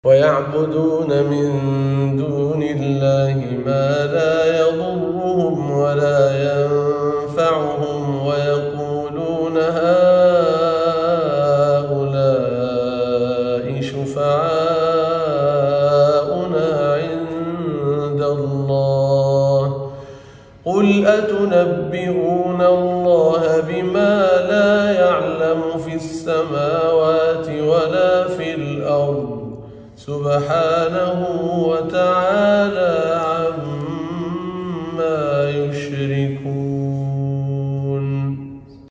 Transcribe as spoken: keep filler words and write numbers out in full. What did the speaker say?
ويعبدون من دون الله ما لا يضرهم ولا ينفعهم ويقولون هؤلاء شفعاؤنا عند الله قل أتنبئون الله بما لا يعلم في السماوات ولا في الأرض سبحانه وتعالى